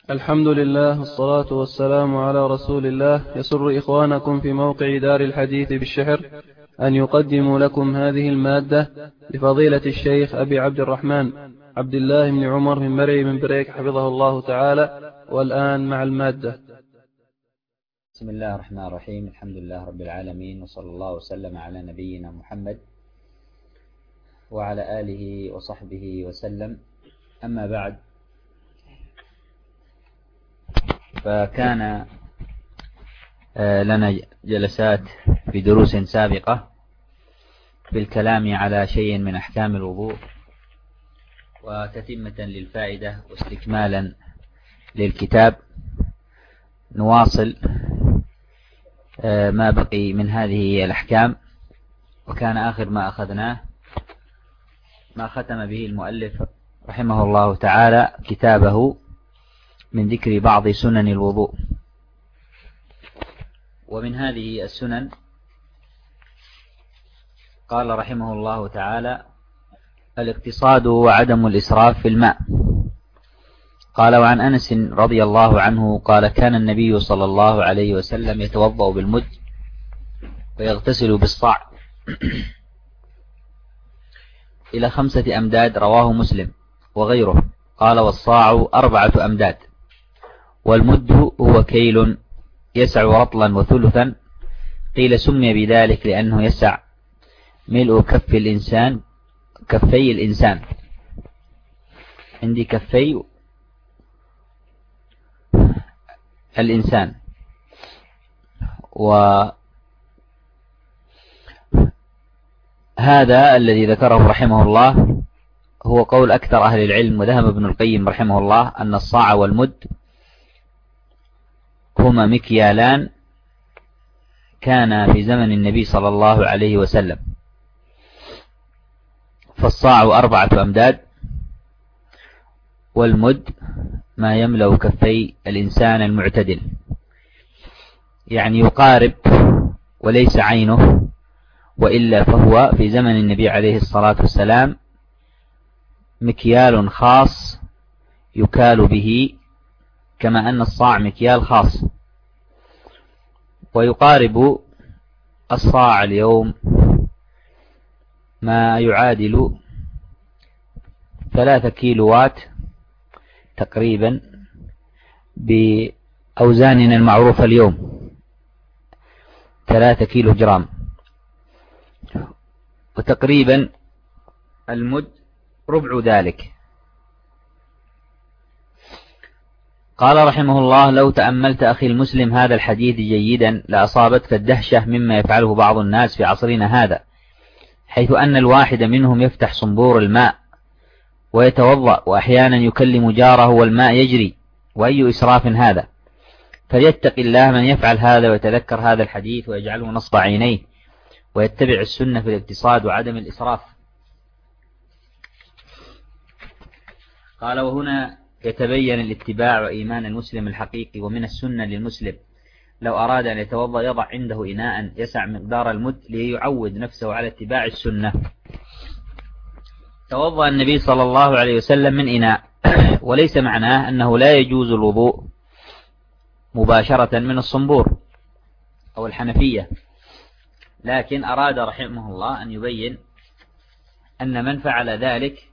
الحمد لله والصلاة والسلام على رسول الله. يسر إخوانكم في موقع دار الحديث بالشحر أن يقدموا لكم هذه المادة لفضيلة الشيخ أبي عبد الرحمن عبد الله بن عمر من مرعي من بريك حفظه الله تعالى. والآن مع المادة. بسم الله الرحمن الرحيم. الحمد لله رب العالمين، وصلى الله وسلم على نبينا محمد وعلى آله وصحبه وسلم. أما بعد، فكان لنا جلسات في دروس سابقة في الكلام على شيء من أحكام الوضوء، وتتمة للفائدة واستكمالا للكتاب نواصل ما بقي من هذه الأحكام. وكان آخر ما أخذناه ما ختم به المؤلف رحمه الله تعالى كتابه من ذكر بعض سنن الوضوء. ومن هذه السنن قال رحمه الله تعالى: الاقتصاد وعدم الإسراف في الماء. قال: وعن أنس رضي الله عنه قال: كان النبي صلى الله عليه وسلم يتوضأ بالمد ويغتسل بالصاع إلى 5 أمداد. رواه مسلم وغيره. قال: والصاع 4 أمداد. والمد هو كيل يسع رطلا وثلثا. قيل سمي بذلك لأنه يسع ملء كفي الإنسان. عندي كفي الإنسان. وهذا الذي ذكره رحمه الله هو قول أكثر أهل العلم. وذهب ابن القيم رحمه الله أن الصاع والمد هما مكيالان كان في زمن النبي صلى الله عليه وسلم. فالصاع 4 أمداد، والمد ما يملأ كفي الإنسان المعتدل، يعني يقارب وليس عينه، وإلا فهو في زمن النبي عليه الصلاة والسلام مكيال خاص يكال به، كما أن الصاع مكيال خاص. ويقارب الصاع اليوم ما يعادل 3 كيلوات تقريبا بأوزاننا المعروفة اليوم، 3 كيلو جرام. وتقريبا المد ربع ذلك. قال رحمه الله: لو تأملت أخي المسلم هذا الحديث جيدا لأصابتك الدهشة مما يفعله بعض الناس في عصرنا هذا، حيث أن الواحد منهم يفتح صنبور الماء ويتوضأ، وأحيانا يكلم جاره والماء يجري. وأي إسراف هذا! فليتق الله من يفعل هذا ويتذكر هذا الحديث ويجعله نصب عينيه، ويتبع السنة في الاقتصاد وعدم الإسراف. قال: وهنا يتبين الاتباع وإيمان المسلم الحقيقي. ومن السنة للمسلم لو أراد أن يتوضأ يضع عنده إناء يسع مقدار المد ليعود نفسه على اتباع السنة. توضأ النبي صلى الله عليه وسلم من إناء، وليس معناه أنه لا يجوز الوضوء مباشرة من الصنبور أو الحنفية، لكن أراد رحمه الله أن يبين أن من فعل ذلك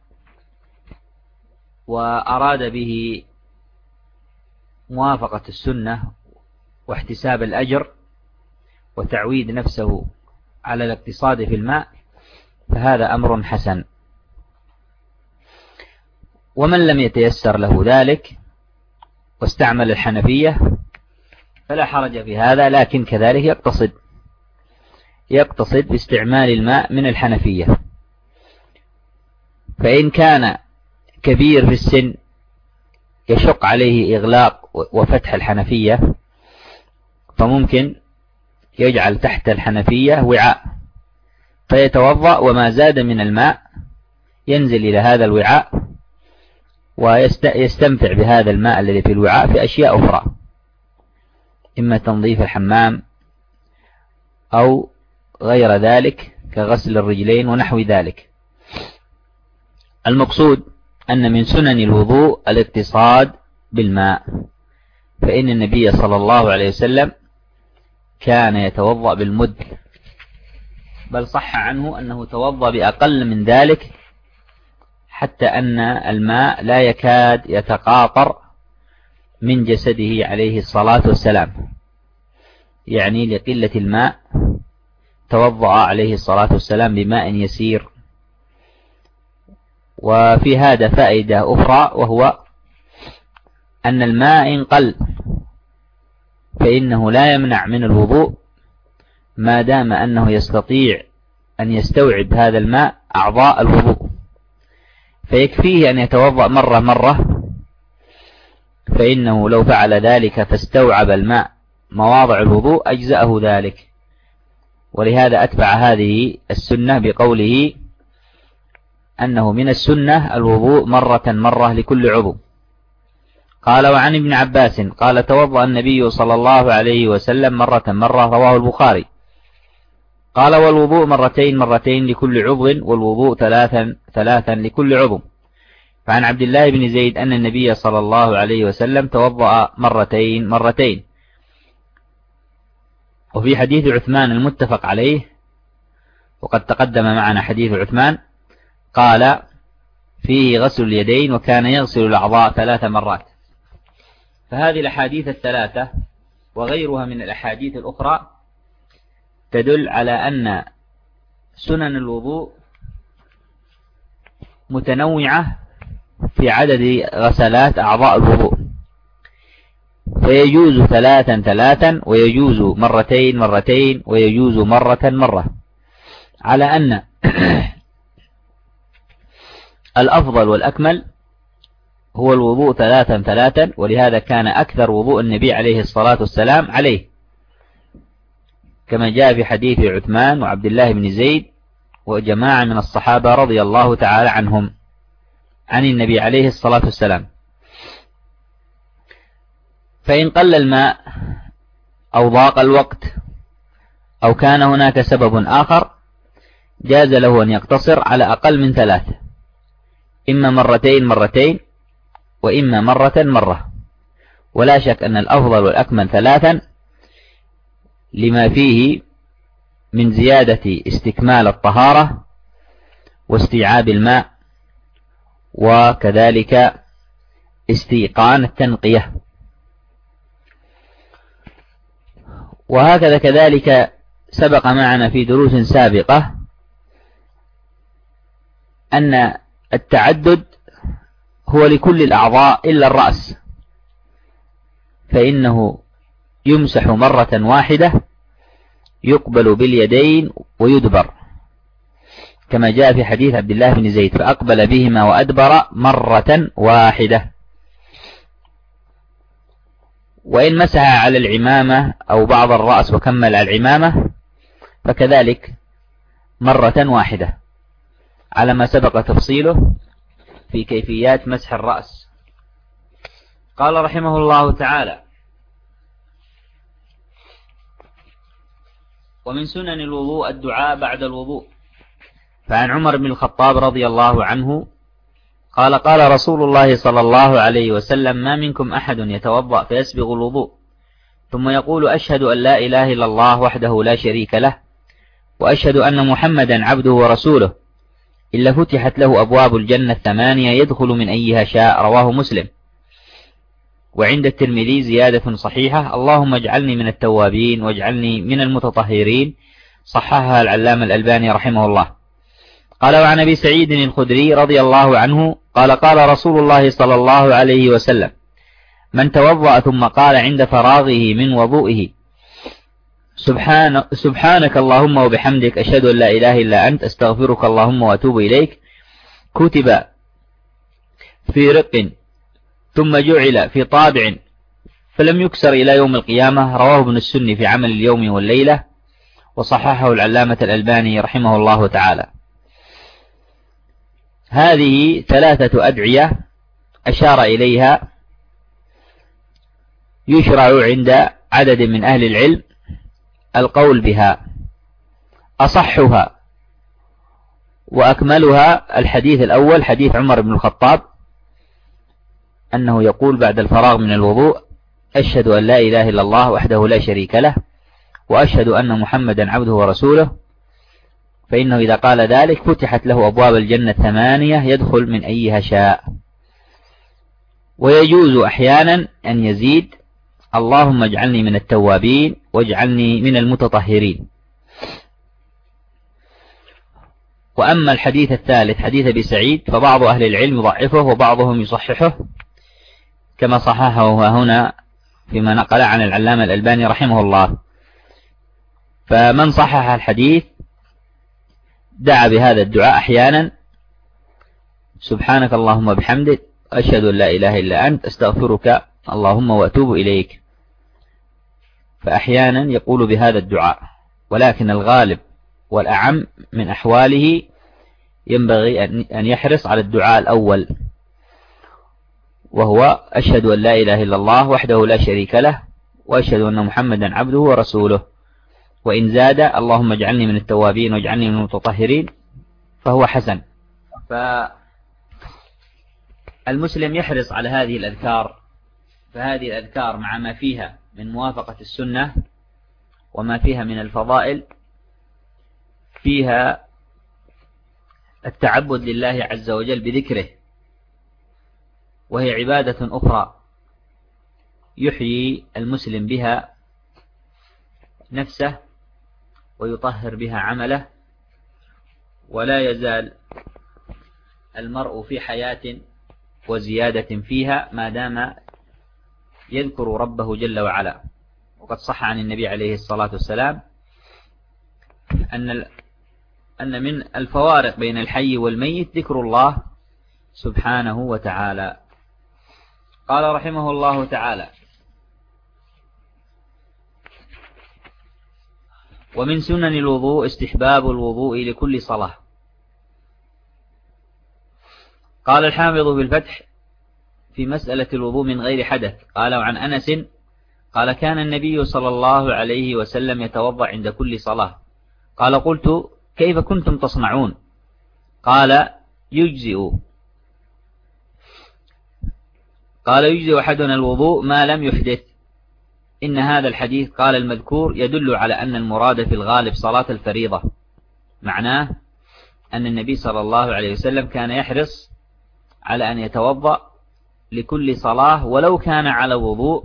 وأراد به موافقة السنة واحتساب الأجر وتعويد نفسه على الاقتصاد في الماء فهذا أمر حسن. ومن لم يتيسر له ذلك واستعمل الحنفية فلا حرج في هذا، لكن كذلك يقتصد باستعمال الماء من الحنفية. فإن كان كبير في السن يشق عليه إغلاق وفتح الحنفية فممكن يجعل تحت الحنفية وعاء فيتوضأ، وما زاد من الماء ينزل إلى هذا الوعاء ويستمتع بهذا الماء الذي في الوعاء في أشياء أخرى، إما تنظيف الحمام أو غير ذلك كغسل الرجلين ونحو ذلك. المقصود أن من سنن الوضوء الاقتصاد بالماء، فإن النبي صلى الله عليه وسلم كان يتوضأ بالمد، بل صح عنه أنه توضأ بأقل من ذلك، حتى أن الماء لا يكاد يتقاطر من جسده عليه الصلاة والسلام، يعني لقلة الماء توضأ عليه الصلاة والسلام بماء يسير. وفي هذا فائدة أخرى، وهو أن الماء إن قل فإنه لا يمنع من الوضوء، ما دام أنه يستطيع أن يستوعب هذا الماء أعضاء الوضوء، فيكفيه أن يتوضأ مرة، فإنه لو فعل ذلك فاستوعب الماء مواضع الوضوء أجزأه ذلك. ولهذا أتبع هذه السنة بقوله أنه من السنة الوضوء مرة لكل عضو. قال: وعن ابن عباس قال: توضأ النبي صلى الله عليه وسلم مرة، رواه البخاري. قال: والوضوء مرتين لكل عضو، والوضوء ثلاثا لكل عضو. فعن عبد الله بن زيد أن النبي صلى الله عليه وسلم توضأ مرتين. وفي حديث عثمان المتفق عليه، وقد تقدم معنا حديث عثمان، قال فيه غسل اليدين، وكان يغسل الأعضاء 3 مرات. فهذه الأحاديث الثلاثة وغيرها من الأحاديث الأخرى تدل على أن سنن الوضوء متنوعة في عدد غسلات أعضاء الوضوء، فيجوز 3 ويجوز مرتين ويجوز مرة، على أن الأفضل والأكمل هو الوضوء 3، ولهذا كان أكثر وضوء النبي عليه الصلاة والسلام عليه، كما جاء في حديث عثمان وعبد الله بن زيد وجماعة من الصحابة رضي الله تعالى عنهم عن النبي عليه الصلاة والسلام. فإن قل الماء أو ضاق الوقت أو كان هناك سبب آخر، جاز له أن يقتصر على أقل من 3، إما مرتين وإما مرة. ولا شك أن الأفضل والأكمل 3، لما فيه من زيادة استكمال الطهارة واستيعاب الماء، وكذلك استيقان التنقية. وهكذا كذلك سبق معنا في دروس سابقة أن التعدد هو لكل الأعضاء إلا الرأس، فإنه يمسح مرة واحدة، يقبل باليدين ويدبر، كما جاء في حديث عبد الله بن زيد: فأقبل بهما وأدبر مرة واحدة. وإن مسح على العمامة أو بعض الرأس وكمل على العمامة فكذلك مرة واحدة، على ما سبق تفصيله في كيفيات مسح الرأس. قال رحمه الله تعالى: ومن سنن الوضوء الدعاء بعد الوضوء. فعن عمر بن الخطاب رضي الله عنه قال: قال رسول الله صلى الله عليه وسلم: ما منكم أحد يتوضأ فيسبغ الوضوء ثم يقول: أشهد أن لا إله إلا الله وحده لا شريك له، وأشهد أن محمدا عبده ورسوله، إلا فتحت له أبواب الجنة 8 يدخل من أيها شاء. رواه مسلم. وعند الترمذي زيادة صحيحة: اللهم اجعلني من التوابين واجعلني من المتطهرين، صححها العلامة الألباني رحمه الله. قال: وعن أبي سعيد الخدري رضي الله عنه قال: قال رسول الله صلى الله عليه وسلم: من توضأ ثم قال عند فراغه من وضوئه: سبحانك اللهم وبحمدك، أشهد أن لا إله إلا أنت، أستغفرك اللهم وأتوب إليك، كتب في رق ثم جعل في طابع فلم يكسر إلى يوم القيامة. رواه ابن السني في عمل اليوم والليلة، وصححه العلامة الألباني رحمه الله تعالى. هذه 3 أدعية أشار إليها يشرع عند عدد من أهل العلم القول بها. أصحها وأكملها الحديث الأول، حديث عمر بن الخطاب أنه يقول بعد الفراغ من الوضوء: أشهد أن لا إله إلا الله وحده لا شريك له وأشهد أن محمدا عبده ورسوله، فإنه إذا قال ذلك فتحت له أبواب الجنة 8 يدخل من أيها شاء. ويجوز أحيانا أن يزيد: اللهم اجعلني من التوابين واجعلني من المتطهرين. وأما الحديث الثالث حديث أبي سعيد فبعض أهل العلم يضعفه وبعضهم يصححه، كما صححه هنا فيما نقل عن العلامة الألباني رحمه الله. فمن صحح الحديث دعا بهذا الدعاء أحيانا: سبحانك اللهم وبحمدك أشهد أن لا إله إلا أنت أستغفرك اللهم وأتوب إليك. فأحيانا يقول بهذا الدعاء، ولكن الغالب والأعم من أحواله ينبغي أن يحرص على الدعاء الأول، وهو أشهد أن لا إله إلا الله وحده لا شريك له وأشهد أن محمدا عبده ورسوله. وإن زاد: اللهم اجعلني من التوابين واجعلني من المتطهرين، فهو حسن. فالمسلم يحرص على هذه الأذكار، فهذه الأذكار مع ما فيها من موافقة السنة وما فيها من الفضائل فيها التعبد لله عز وجل بذكره، وهي عبادة أخرى يحيي المسلم بها نفسه ويطهر بها عمله، ولا يزال المرء في حياة وزيادة فيها ما دام يذكر ربه جل وعلا. وقد صح عن النبي عليه الصلاة والسلام أن من الفوارق بين الحي والميت ذكر الله سبحانه وتعالى. قال رحمه الله تعالى: ومن سنن الوضوء استحباب الوضوء لكل صلاة. قال الحافظ في الفتح في مسألة الوضوء من غير حدث، قال: وعن أنس قال: كان النبي صلى الله عليه وسلم يتوضأ عند كل صلاة. قال: قلت: كيف كنتم تصنعون؟ قال: يجزئ أحدنا الوضوء ما لم يحدث. إن هذا الحديث قال المذكور يدل على أن المراد في الغالب صلاة الفريضة، معناه أن النبي صلى الله عليه وسلم كان يحرص على أن يتوضأ لكل صلاة ولو كان على وضوء،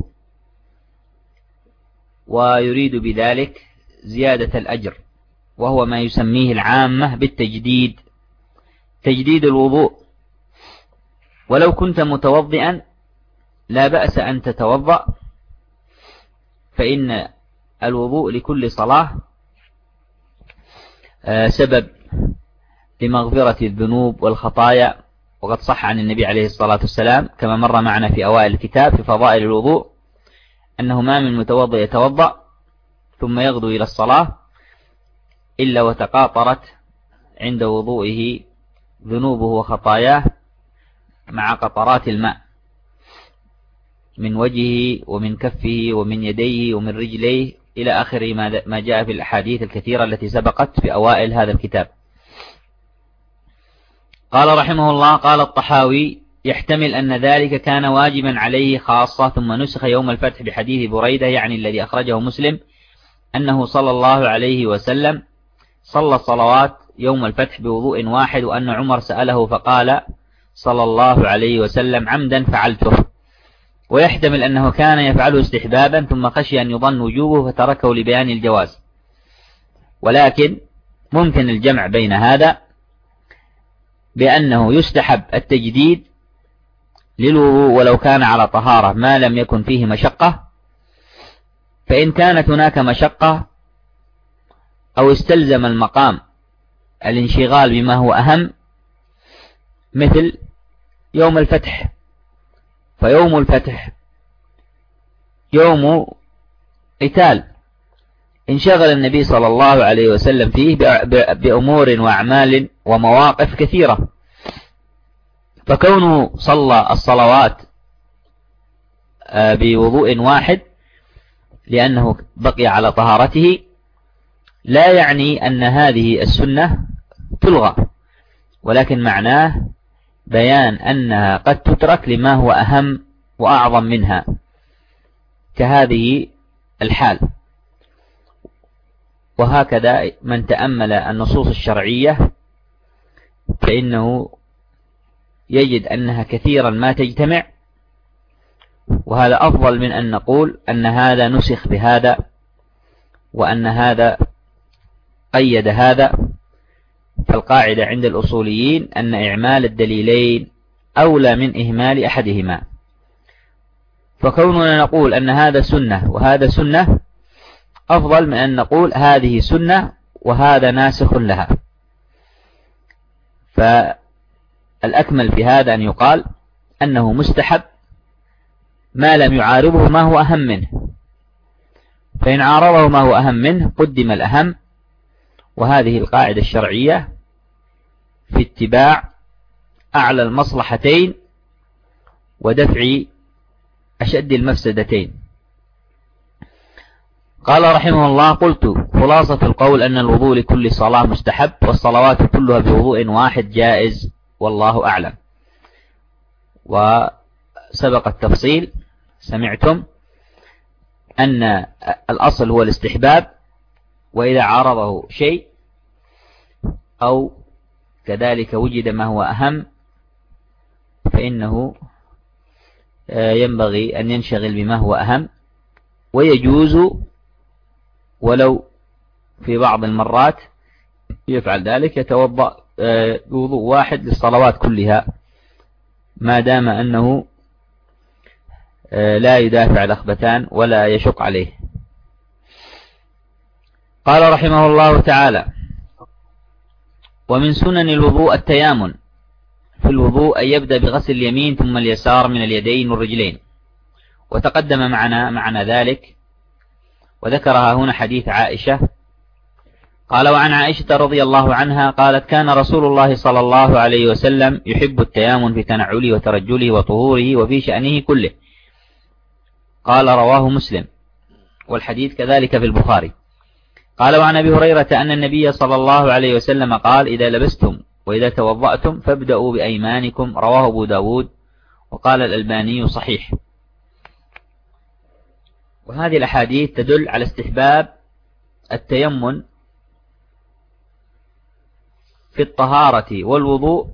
ويريد بذلك زيادة الأجر، وهو ما يسميه العامة بالتجديد، تجديد الوضوء. ولو كنت متوضئا لا بأس أن تتوضأ، فإن الوضوء لكل صلاة سبب لمغفرة الذنوب والخطايا. وقد صح عن النبي عليه الصلاة والسلام كما مر معنا في أوائل الكتاب في فضائل الوضوء أنه ما من متوضئ يتوضأ ثم يغدو إلى الصلاة إلا وتقاطرت عند وضوئه ذنوبه وخطاياه مع قطرات الماء من وجهه ومن كفه ومن يديه ومن رجليه إلى آخر ما جاء في الأحاديث الكثيرة التي سبقت في أوائل هذا الكتاب. قال رحمه الله: قال الطحاوي: يحتمل أن ذلك كان واجبا عليه خاصة ثم نسخ يوم الفتح بحديث بريدة، يعني الذي أخرجه مسلم، أنه صلى الله عليه وسلم صلى الصلوات يوم الفتح بوضوء واحد، وأن عمر سأله فقال صلى الله عليه وسلم: عمدا فعلته. ويحتمل أنه كان يفعله استحبابا ثم خشي أن يظن وجوبه فتركه لبيان الجواز. ولكن ممكن الجمع بين هذا بأنه يستحب التجديد للوضوء ولو كان على طهارة ما لم يكن فيه مشقة، فإن كانت هناك مشقة أو استلزم المقام الانشغال بما هو أهم مثل يوم الفتح، فيوم الفتح يوم قتال انشغل النبي صلى الله عليه وسلم فيه بأمور وأعمال ومواقف كثيرة، فكونه صلى الصلوات بوضوء واحد لأنه بقي على طهارته لا يعني أن هذه السنة تلغى، ولكن معناه بيان أنها قد تترك لما هو أهم وأعظم منها كهذه الحال. وهكذا من تأمل النصوص الشرعية فإنه يجد أنها كثيرا ما تجتمع، وهذا أفضل من أن نقول أن هذا نسخ بهذا وأن هذا قيد هذا. فالقاعدة عند الأصوليين أن إعمال الدليلين أولى من إهمال أحدهما. فكوننا نقول أن هذا سنة وهذا سنة أفضل من أن نقول هذه سنة وهذا ناسخ لها. فالأكمل في هذا أن يقال أنه مستحب ما لم يعارضه ما هو أهم منه، فإن عارضه ما هو أهم منه قدم الأهم. وهذه القاعدة الشرعية في اتباع أعلى المصلحتين ودفع أشد المفسدتين. قال رحمه الله: قلت خلاصة القول أن الوضوء لكل صلاة مستحب، والصلوات كلها بوضوء واحد جائز، والله أعلم. وسبق التفصيل سمعتم أن الأصل هو الاستحباب، وإذا عارضه شيء أو كذلك وجد ما هو أهم فإنه ينبغي أن ينشغل بما هو أهم، ويجوز ولو في بعض المرات يفعل ذلك، يتوضأ بوضوء واحد للصلوات كلها ما دام أنه لا يدافع الأخبثان ولا يشق عليه. قال رحمه الله تعالى: ومن سنن الوضوء التيامن في الوضوء أن يبدأ بغسل اليمين ثم اليسار من اليدين والرجلين، وتقدم معنا ذلك، وذكرها هنا حديث عائشة. قال: وعن عائشة رضي الله عنها قالت: كان رسول الله صلى الله عليه وسلم يحب التيامن في تنعله وترجله وطهوره وفي شأنه كله. قال: رواه مسلم، والحديث كذلك في البخاري. قال: وعن أبي هريرة أن النبي صلى الله عليه وسلم قال: إذا لبستم وإذا توضأتم فابدأوا بأيمانكم. رواه أبو داود، وقال الألباني صحيح. وهذه الأحاديث تدل على استحباب التيمن في الطهارة والوضوء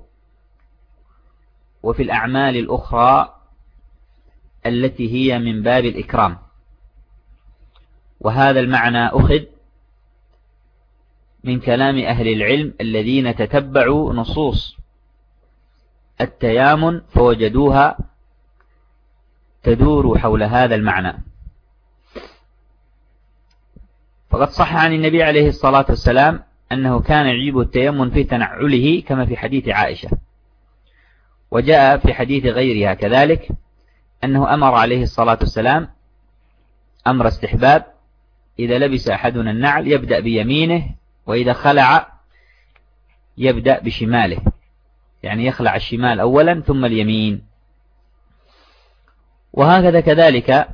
وفي الأعمال الأخرى التي هي من باب الإكرام. وهذا المعنى أخذ من كلام أهل العلم الذين تتبعوا نصوص التيامن فوجدوها تدور حول هذا المعنى. فقد صح عن النبي عليه الصلاة والسلام أنه كان يعجبه التيمن في تنعله كما في حديث عائشة، وجاء في حديث غيرها كذلك أنه أمر عليه الصلاة والسلام أمر استحباب: إذا لبس أحدنا النعل يبدأ بيمينه، وإذا خلع يبدأ بشماله، يعني يخلع الشمال أولا ثم اليمين. وهكذا كذلك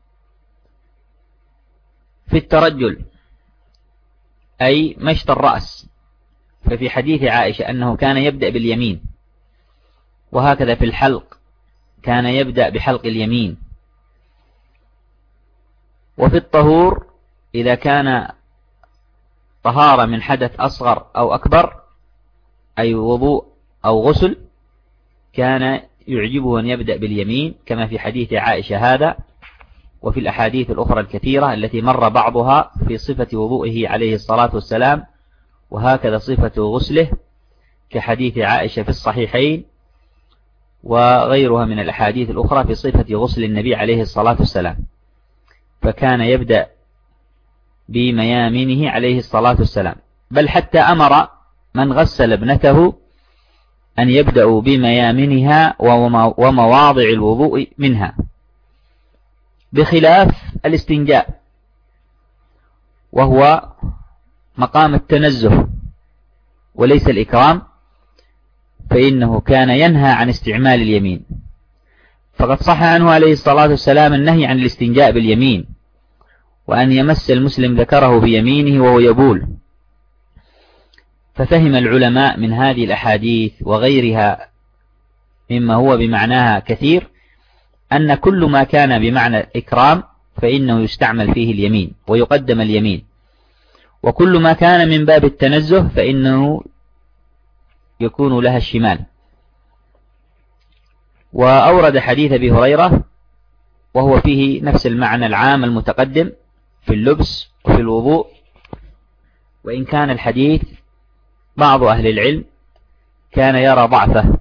في الترجل أي مشط الرأس، ففي حديث عائشة أنه كان يبدأ باليمين. وهكذا في الحلق كان يبدأ بحلق اليمين. وفي الطهور إذا كان طهارة من حدث أصغر أو أكبر أي وضوء أو غسل كان يعجبه أن يبدأ باليمين كما في حديث عائشة هذا، وفي الأحاديث الأخرى الكثيرة التي مر بعضها في صفة وضوئه عليه الصلاة والسلام، وهكذا صفة غسله كحديث عائشة في الصحيحين، وغيرها من الأحاديث الأخرى في صفة غسل النبي عليه الصلاة والسلام. فكان يبدأ بميامنه عليه الصلاة والسلام، بل حتى أمر من غسل ابنته أن يبدأوا بميامنها ومواضع الوضوء منها، بخلاف الاستنجاء وهو مقام التنزه وليس الإكرام، فإنه كان ينهى عن استعمال اليمين. فقد صح عنه عليه الصلاة والسلام النهي عن الاستنجاء باليمين، وأن يمس المسلم ذكره بيمينه وهو يبول. ففهم العلماء من هذه الأحاديث وغيرها مما هو بمعناها كثير أن كل ما كان بمعنى الإكرام فإنه يستعمل فيه اليمين ويقدم اليمين، وكل ما كان من باب التنزه فإنه يكون لها الشمال. وأورد حديث أبي هريرة وهو فيه نفس المعنى العام المتقدم في اللبس وفي الوضوء، وإن كان الحديث بعض أهل العلم كان يرى ضعفه،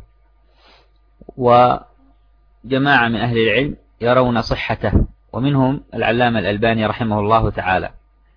وجماعة من أهل العلم يرون صحته، ومنهم العلامة الألباني رحمه الله تعالى.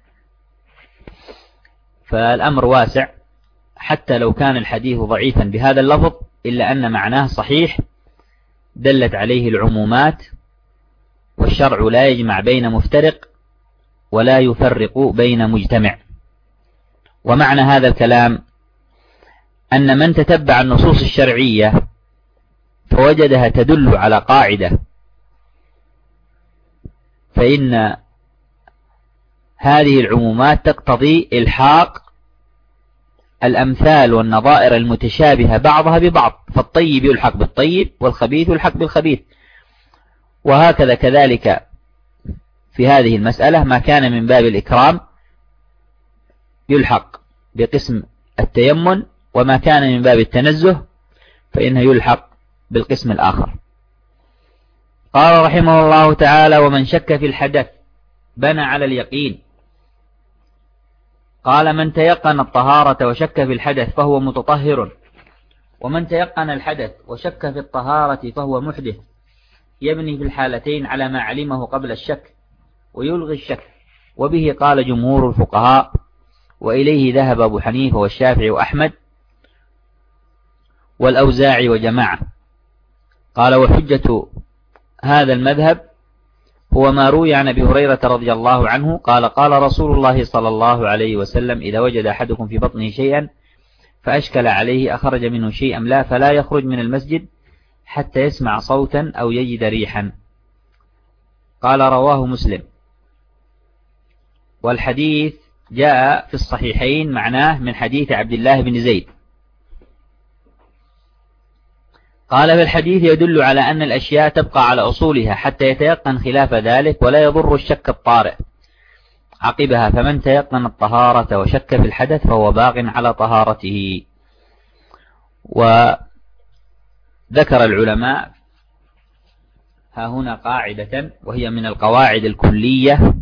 فالأمر واسع، حتى لو كان الحديث ضعيفا بهذا اللفظ إلا أن معناه صحيح، دلت عليه العمومات، والشرع لا يجمع بين مفترق ولا يفرق بين مجتمع. ومعنى هذا الكلام أن من تتبع النصوص الشرعية فوجدها تدل على قاعدة، فإن هذه العمومات تقتضي إلحاق الأمثال والنظائر المتشابهة بعضها ببعض، فالطيب يلحق بالطيب والخبيث يلحق بالخبيث. وهكذا كذلك في هذه المسألة ما كان من باب الإكرام يلحق بقسم التيمن، وما كان من باب التنزه فإنه يلحق بالقسم الآخر. قال رحمه الله تعالى: ومن شك في الحدث بنى على اليقين. قال: من تيقن الطهارة وشك في الحدث فهو متطهر، ومن تيقن الحدث وشك في الطهارة فهو محدث، يبني في الحالتين على ما علمه قبل الشك ويلغي الشك. وبه قال جمهور الفقهاء، وإليه ذهب أبو حنيفة والشافعي وأحمد والأوزاعي وجماعة. قال: وحجة هذا المذهب هو ما روي عن أبي هريرة رضي الله عنه قال: قال رسول الله صلى الله عليه وسلم: إذا وجد أحدكم في بطنه شيئا فأشكل عليه أخرج منه شيئا لا، فلا يخرج من المسجد حتى يسمع صوتا أو يجد ريحا. قال: رواه مسلم. والحديث جاء في الصحيحين معناه من حديث عبد الله بن زيد. قال: في الحديث يدل على أن الأشياء تبقى على أصولها حتى يتيقن خلاف ذلك، ولا يضر الشك الطارئ عقبها. فمن تيقن الطهارة وشك في الحدث فهو باق على طهارته. وذكر العلماء ها هنا قاعدة، وهي من القواعد الكلية،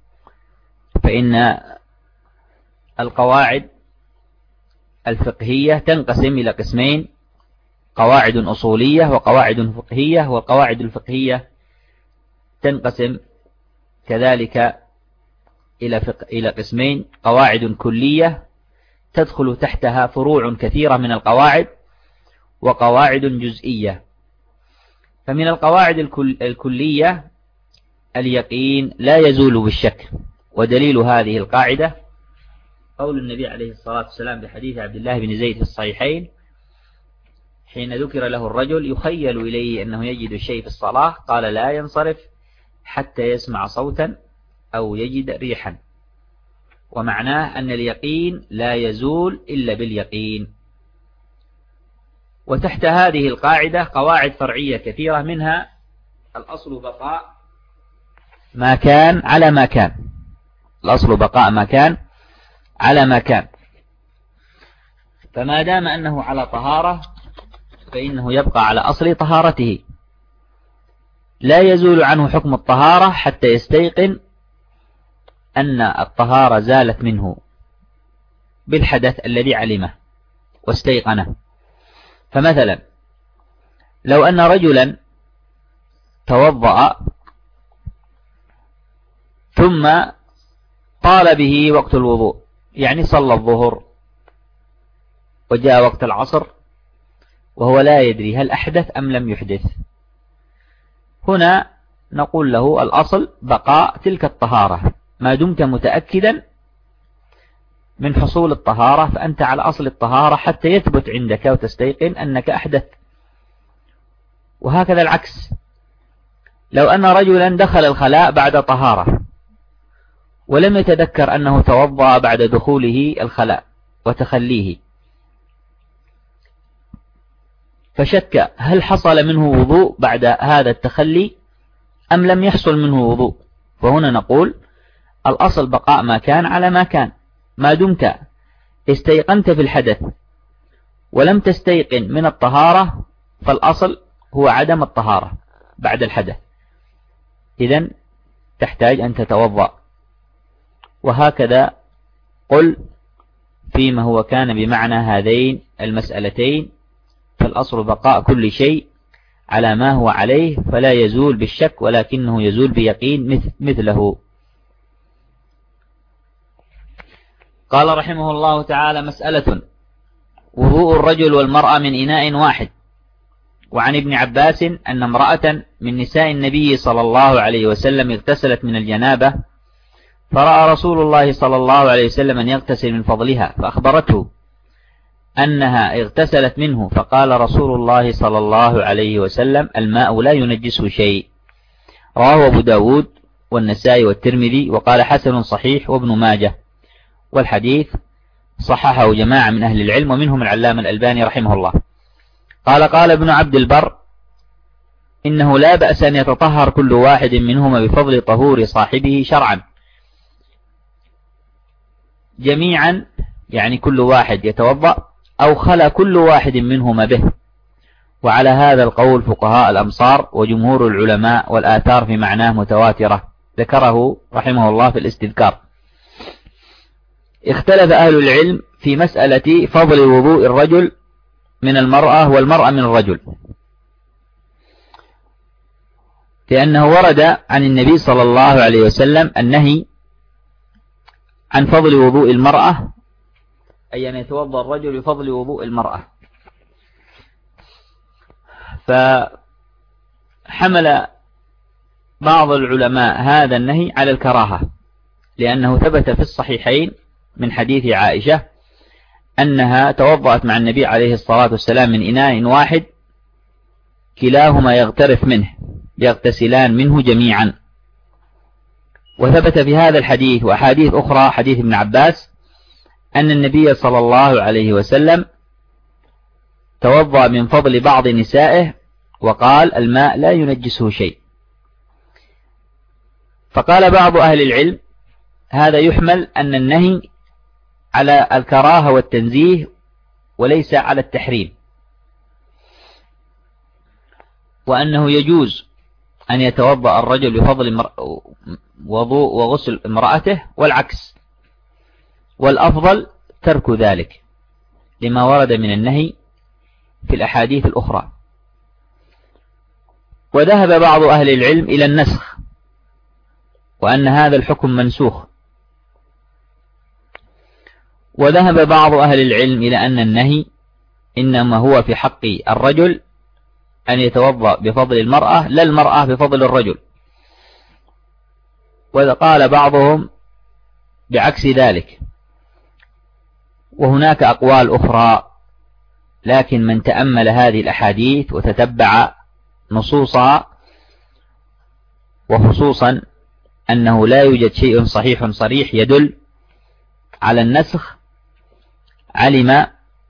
فإن القواعد الفقهية تنقسم إلى قسمين: قواعد أصولية وقواعد فقهية. والقواعد الفقهية تنقسم كذلك إلى قسمين: قواعد كلية تدخل تحتها فروع كثيرة من القواعد، وقواعد جزئية. فمن القواعد الكلية اليقين لا يزول بالشك، ودليل هذه القاعدة قول النبي عليه الصلاة والسلام بحديث عبد الله بن زيد في الصحيحين حين ذكر له الرجل يخيل إليه أنه يجد شيء في الصلاة، قال: لا ينصرف حتى يسمع صوتا أو يجد ريحا. ومعناه أن اليقين لا يزول إلا باليقين. وتحت هذه القاعدة قواعد فرعية كثيرة، منها الأصل بقاء ما كان على ما كان. الأصل بقاء ما كان على ما كان، فما دام أنه على طهارة فإنه يبقى على أصل طهارته، لا يزول عنه حكم الطهارة حتى يستيقن أن الطهارة زالت منه بالحدث الذي علمه واستيقنه. فمثلا لو أن رجلا توضأ ثم طال به وقت الوضوء، يعني صلى الظهر وجاء وقت العصر وهو لا يدري هل أحدث أم لم يحدث، هنا نقول له الأصل بقاء تلك الطهارة ما دمت متأكدا من حصول الطهارة، فأنت على أصل الطهارة حتى يثبت عندك وتستيقن أنك أحدث. وهكذا العكس، لو أن رجلا دخل الخلاء بعد طهارة ولم يتذكر أنه توضأ بعد دخوله الخلاء وتخليه، فشك هل حصل منه وضوء بعد هذا التخلي أم لم يحصل منه وضوء، فهنا نقول الأصل بقاء ما كان على ما كان. ما دمت استيقنت في الحدث ولم تستيقن من الطهارة فالأصل هو عدم الطهارة بعد الحدث، إذن تحتاج أن تتوضأ. وهكذا قل فيما هو كان بمعنى هذين المسألتين، فالأصل بقاء كل شيء على ما هو عليه فلا يزول بالشك ولكنه يزول بيقين مثله. قال رحمه الله تعالى: مسألة: وضوء الرجل والمرأة من إناء واحد. وعن ابن عباس أن امرأة من نساء النبي صلى الله عليه وسلم اغتسلت من الجنابة، فرأى رسول الله صلى الله عليه وسلم أن يغتسل من فضلها، فأخبرته أنها اغتسلت منه، فقال رسول الله صلى الله عليه وسلم: الماء لا ينجسه شيء. رواه أبو داود والنسائي والترمذي، وقال حسن صحيح وابن ماجه، والحديث صححه جماعة من أهل العلم ومنهم العلامة الألباني رحمه الله. قال ابن عبد البر: إنه لا بأس أن يتطهر كل واحد منهما بفضل طهور صاحبه شرعا، جميعا يعني كل واحد يتوضأ، أو خلا كل واحد منهما به. وعلى هذا القول فقهاء الأمصار وجمهور العلماء، والآثار في معناه متواترة، ذكره رحمه الله في الاستذكار. اختلف أهل العلم في مسألة فضل وضوء الرجل من المرأة والمرأة من الرجل، لأنه ورد عن النبي صلى الله عليه وسلم النهي عن فضل وضوء المرأة، أي أن يتوضأ الرجل بفضل وضوء المرأة. فحمل بعض العلماء هذا النهي على الكراهة، لأنه ثبت في الصحيحين من حديث عائشة أنها توضأت مع النبي عليه الصلاة والسلام من إناء واحد كلاهما يغترف منه، يغتسلان منه جميعا. وثبت في هذا الحديث وأحاديث أخرى، حديث ابن عباس، أن النبي صلى الله عليه وسلم توضأ من فضل بعض نسائه وقال: الماء لا ينجسه شيء. فقال بعض أهل العلم: هذا يحمل أن النهي على الكراهة والتنزيه وليس على التحريم، وأنه يجوز أن يتوضأ الرجل بفضل وضوء وغسل امرأته والعكس، والأفضل ترك ذلك لما ورد من النهي في الأحاديث الأخرى. وذهب بعض أهل العلم إلى النسخ، وأن هذا الحكم منسوخ. وذهب بعض أهل العلم إلى أن النهي إنما هو في حق الرجل أن يتوضأ بفضل المرأة، لا المرأة بفضل الرجل. وقال بعضهم بعكس ذلك. وهناك أقوال أخرى، لكن من تأمل هذه الأحاديث وتتبع نصوصها، وخصوصا أنه لا يوجد شيء صحيح صريح يدل على النسخ، علم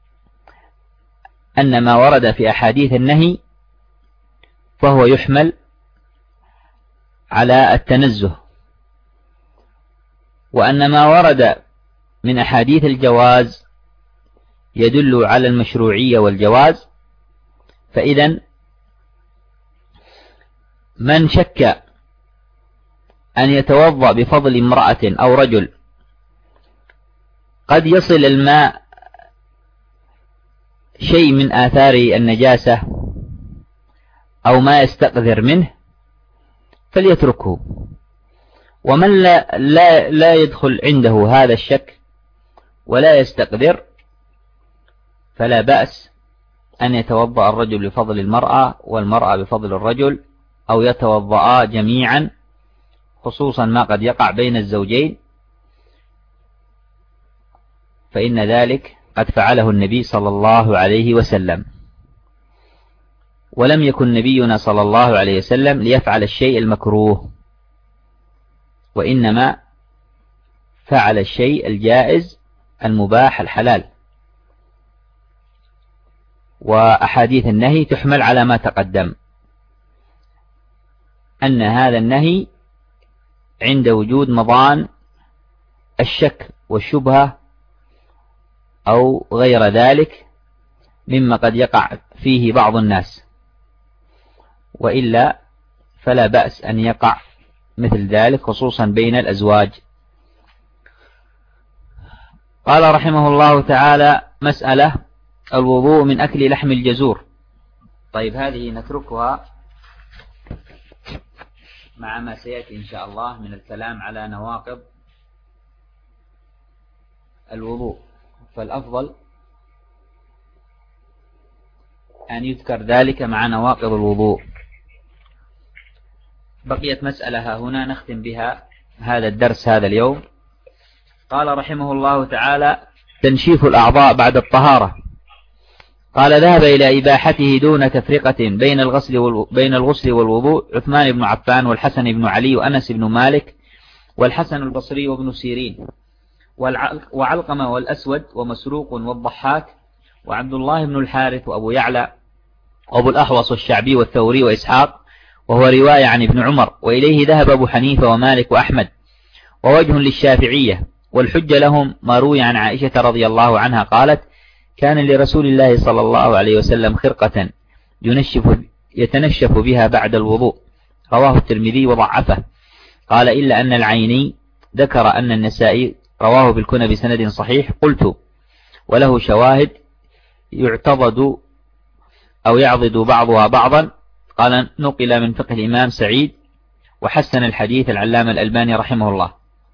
أن ما ورد في أحاديث النهي فهو يحمل على التنزه، وأن ما ورد من أحاديث الجواز يدل على المشروعية والجواز. فإذا من شك أن يتوضأ بفضل امرأة أو رجل قد يصل الماء شيء من آثار النجاسة أو ما يستقذر منه فليتركه. ومن لا يدخل عنده هذا الشك ولا يستقذر فلا بأس أن يتوضأ الرجل بفضل المرأة والمرأة بفضل الرجل، أو يتوضأ جميعا، خصوصا ما قد يقع بين الزوجين، فإن ذلك قد فعله النبي صلى الله عليه وسلم. ولم يكن نبينا صلى الله عليه وسلم ليفعل الشيء المكروه، وإنما فعل الشيء الجائز المباح الحلال. وأحاديث النهي تحمل على ما تقدم، أن هذا النهي عند وجود مضان الشك والشبهة أو غير ذلك مما قد يقع فيه بعض الناس، وإلا فلا بأس أن يقع مثل ذلك خصوصا بين الأزواج. قال رحمه الله تعالى: مسألة الوضوء من أكل لحم الجزور. طيب هذه نتركها مع ما سيأتي إن شاء الله من الكلام على نواقض الوضوء، فالأفضل أن يذكر ذلك مع نواقض الوضوء. بقيت مسألة هنا نختم بها هذا الدرس هذا اليوم. قال رحمه الله تعالى: تنشيف الأعضاء بعد الطهارة. قال: ذهب إلى إباحته دون تفرقة بين الغسل والوضوء عثمان بن عفان والحسن بن علي وأنس بن مالك والحسن البصري وابن سيرين وعلقمة والأسود ومسروق والضحاك وعبد الله بن الحارث وأبو يعلى وأبو الأحوص والشعبي والثوري وإسحاق، وهو رواية عن ابن عمر. وإليه ذهب أبو حنيفة ومالك وأحمد، ووجه للشافعية. والحجة لهم ما روي عن عائشة رضي الله عنها قالت: كان لرسول الله صلى الله عليه وسلم خرقة يتنشف بها بعد الوضوء. رواه الترمذي وضعفه. قال: إلا أن العيني ذكر أن النسائي رواه بالكنى بسند صحيح. قلت: وله شواهد يعتضد أو يعضد بعضها بعضا. قال: نقل من فقه الإمام سعيد وحسن الحديث العلامة الألباني رحمه الله.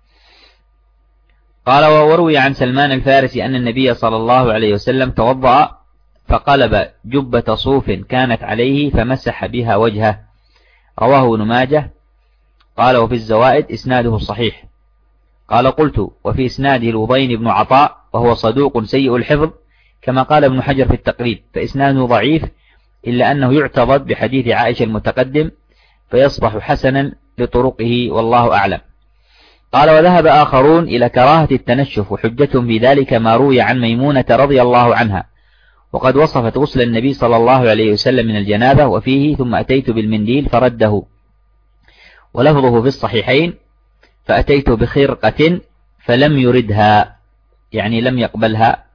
قال: وروي عن سلمان الفارسي أن النبي صلى الله عليه وسلم توضأ فقلب جبة صوف كانت عليه فمسح بها وجهه. رواه ابن ماجه. قال: وفي الزوائد إسناده صحيح. قال: قلت: وفي إسناده الوضين بن عطاء وهو صدوق سيء الحفظ كما قال ابن حجر في التقريب، فإسناده ضعيف، إلا أنه يعتضد بحديث عائشة المتقدم فيصبح حسنا لطرقه، والله أعلم. قال: وذهب آخرون إلى كراهة التنشف، وحجتهم في ذلك ما روي عن ميمونة رضي الله عنها، وقد وصفت غسل النبي صلى الله عليه وسلم من الجنابة، وفيه: ثم أتيت بالمنديل فرده. ولفظه في الصحيحين: فأتيت بخرقة فلم يردها، يعني لم يقبلها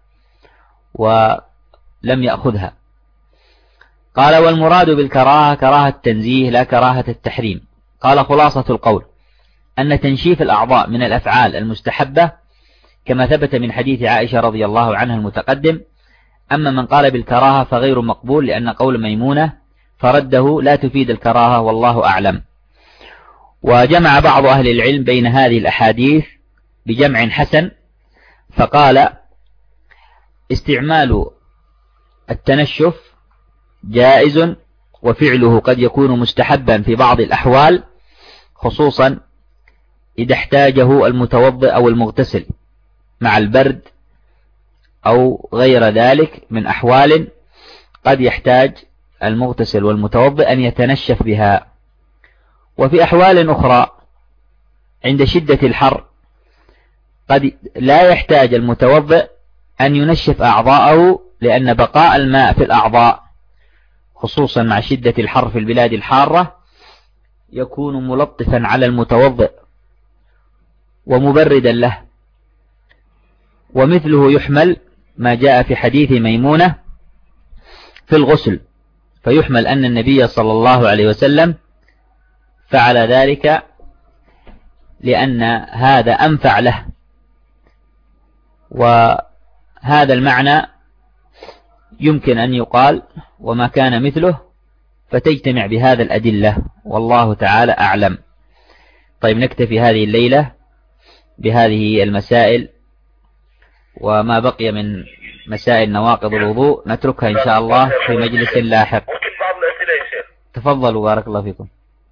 ولم يأخذها. قال: والمراد بالكراهة كراهة التنزيه لا كراهة التحريم. قال: خلاصة القول أن تنشيف الأعضاء من الأفعال المستحبة كما ثبت من حديث عائشة رضي الله عنها المتقدم. أما من قال بالكراهة فغير مقبول، لأن قول ميمونة فرده لا تفيد الكراهة، والله أعلم. وجمع بعض أهل العلم بين هذه الأحاديث بجمع حسن، فقال: استعمال التنشف جائز، وفعله قد يكون مستحبا في بعض الأحوال، خصوصا إذا احتاجه المتوضئ أو المغتسل مع البرد أو غير ذلك من أحوال قد يحتاج المغتسل والمتوضئ أن يتنشف بها. وفي أحوال أخرى عند شدة الحر قد لا يحتاج المتوضئ أن ينشف أعضاءه، لأن بقاء الماء في الأعضاء خصوصا مع شدة الحر في البلاد الحارة يكون ملطفا على المتوضئ ومبردا له. ومثله يحمل ما جاء في حديث ميمونة في الغسل، فيحمل أن النبي صلى الله عليه وسلم فعل ذلك لأن هذا أنفع له. وهذا المعنى يمكن أن يقال: وما كان مثله، فتجتمع بهذا الأدلة، والله تعالى أعلم. طيب، نكتفي هذه الليلة بهذه المسائل، وما بقي من مسائل نواقض الوضوء نتركها إن شاء الله في مجلس لاحق. تفضلوا، بارك الله فيكم.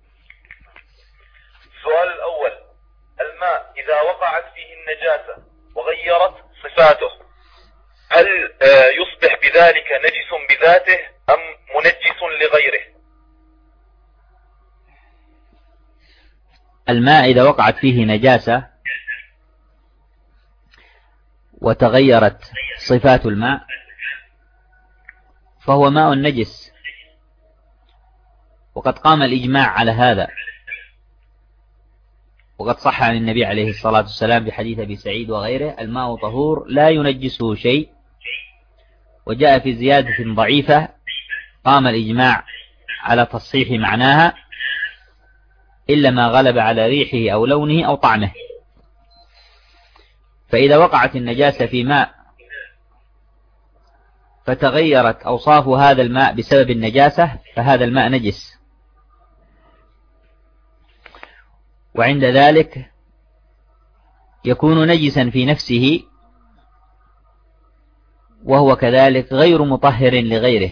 السؤال الأول: الماء إذا وقعت فيه النجاسة وغيرت صفاته، هل يصبح بذلك نجس بذاته أم منجس لغيره؟ الماء إذا وقعت فيه نجاسة وتغيرت صفات الماء فهو ماء نجس، وقد قام الإجماع على هذا، وقد صح عن النبي عليه الصلاة والسلام بحديث أبي سعيد وغيره: الماء طهور لا ينجسه شيء. وجاء في زيادة ضعيفة قام الإجماع على تصحيح معناها إلا ما غلب على ريحه أو لونه أو طعمه. فإذا وقعت النجاسة في ماء فتغيرت أوصاف هذا الماء بسبب النجاسة فهذا الماء نجس، وعند ذلك يكون نجسا في نفسه، وهو كذلك غير مطهر لغيره،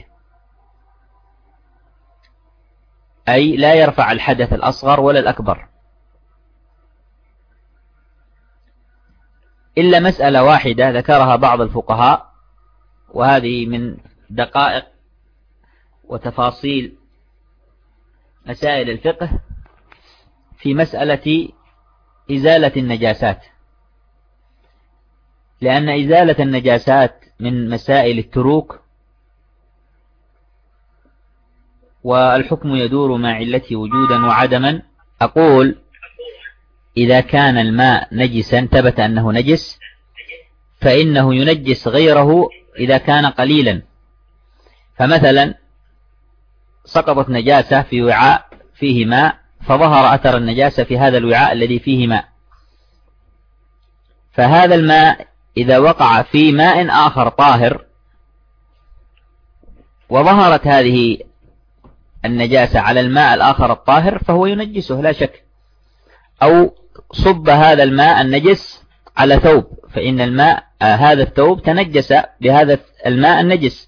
أي لا يرفع الحدث الأصغر ولا الأكبر، إلا مسألة واحدة ذكرها بعض الفقهاء، وهذه من دقائق وتفاصيل مسائل الفقه في مسألة إزالة النجاسات، لأن إزالة النجاسات من مسائل التروك، والحكم يدور مع علته وجودا وعدما. أقول إذا كان الماء نجسا ثبت أنه نجس فإنه ينجس غيره إذا كان قليلا. فمثلا سقطت نجاسة في وعاء فيه ماء، فظهر أثر النجاسة في هذا الوعاء الذي فيه ماء، فهذا الماء إذا وقع في ماء آخر طاهر وظهرت هذه النجاسة على الماء الآخر الطاهر فهو ينجسه لا شك. أو صب هذا الماء النجس على ثوب، فإن الماء هذا الثوب تنجس بهذا الماء النجس،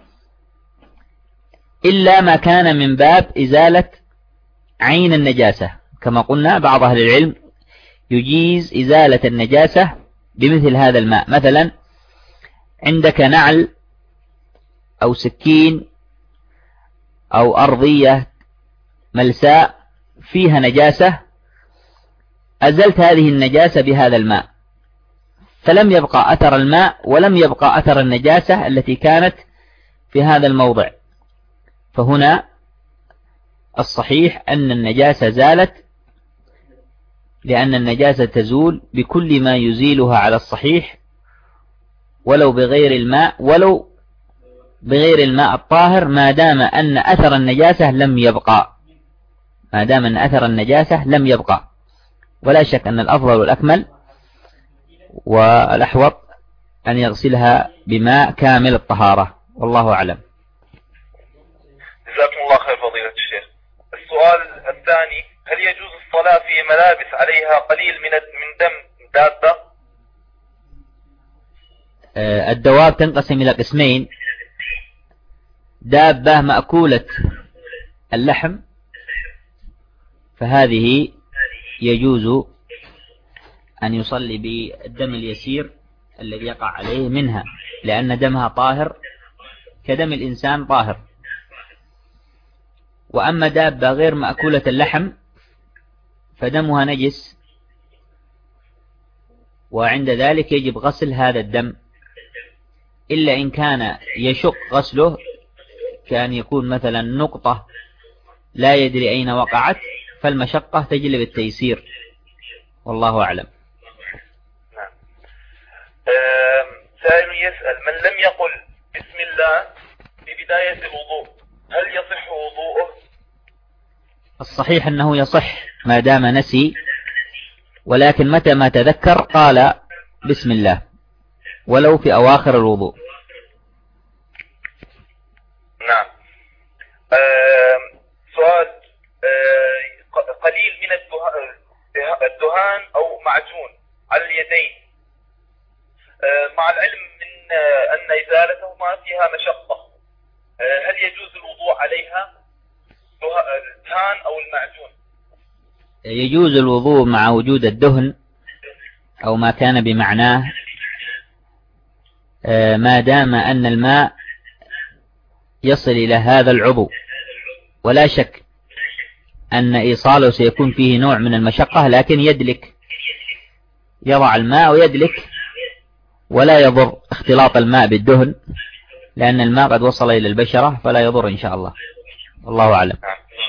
إلا ما كان من باب إزالة عين النجاسة. كما قلنا بعض أهل العلم يجيز إزالة النجاسة بمثل هذا الماء. مثلا عندك نعل أو سكين أو أرضية ملساء فيها نجاسة، أزلت هذه النجاسة بهذا الماء فلم يبقى أثر الماء ولم يبقى أثر النجاسة التي كانت في هذا الموضع، فهنا الصحيح أن النجاسة زالت، لأن النجاسة تزول بكل ما يزيلها على الصحيح، ولو بغير الماء ولو بغير الماء الطاهر، ما دام أن أثر النجاسة لم يبقى، ما دام أن أثر النجاسة لم يبقى. ولا شك أن الأفضل والأكمل والأحوط أن يغسلها بماء كامل الطهارة، والله أعلم. جزاكم الله خير فضيلة الشيخ. السؤال الثاني: هل يجوز الصلاة في ملابس عليها قليل من دم دابة؟ الدواب تنقسم إلى قسمين: دابة مأكولة اللحم فهذه يجوز أن يصلي بالدم اليسير الذي يقع عليه منها، لأن دمها طاهر كدم الإنسان طاهر. وأما دابة غير مأكولة اللحم فدمها نجس، وعند ذلك يجب غسل هذا الدم، إلا إن كان يشق غسله، كان يكون مثلا نقطة لا يدري أين وقعت، فالمشقة تجلب التيسير، والله أعلم. نعم. سائل يسأل: من لم يقل بسم الله في بداية الوضوء هل يصح وضوءه؟ الصحيح أنه يصح ما دام نسي، ولكن متى ما تذكر قال بسم الله ولو في أواخر الوضوء. نعم. سؤال: قليل من الدهان أو معجون على اليدين، مع العلم من أن إزالتهما فيها مشقة، هل يجوز الوضوء عليها الدهان أو المعجون؟ يجوز الوضوء مع وجود الدهن أو ما كان بمعناه، ما دام أن الماء يصل إلى هذا العضو، ولا شك أن إيصاله سيكون فيه نوع من المشقة، لكن يدلك، يضع الماء ويدلك، ولا يضر اختلاط الماء بالدهن، لأن الماء قد وصل إلى البشرة فلا يضر إن شاء الله. والله أعلم.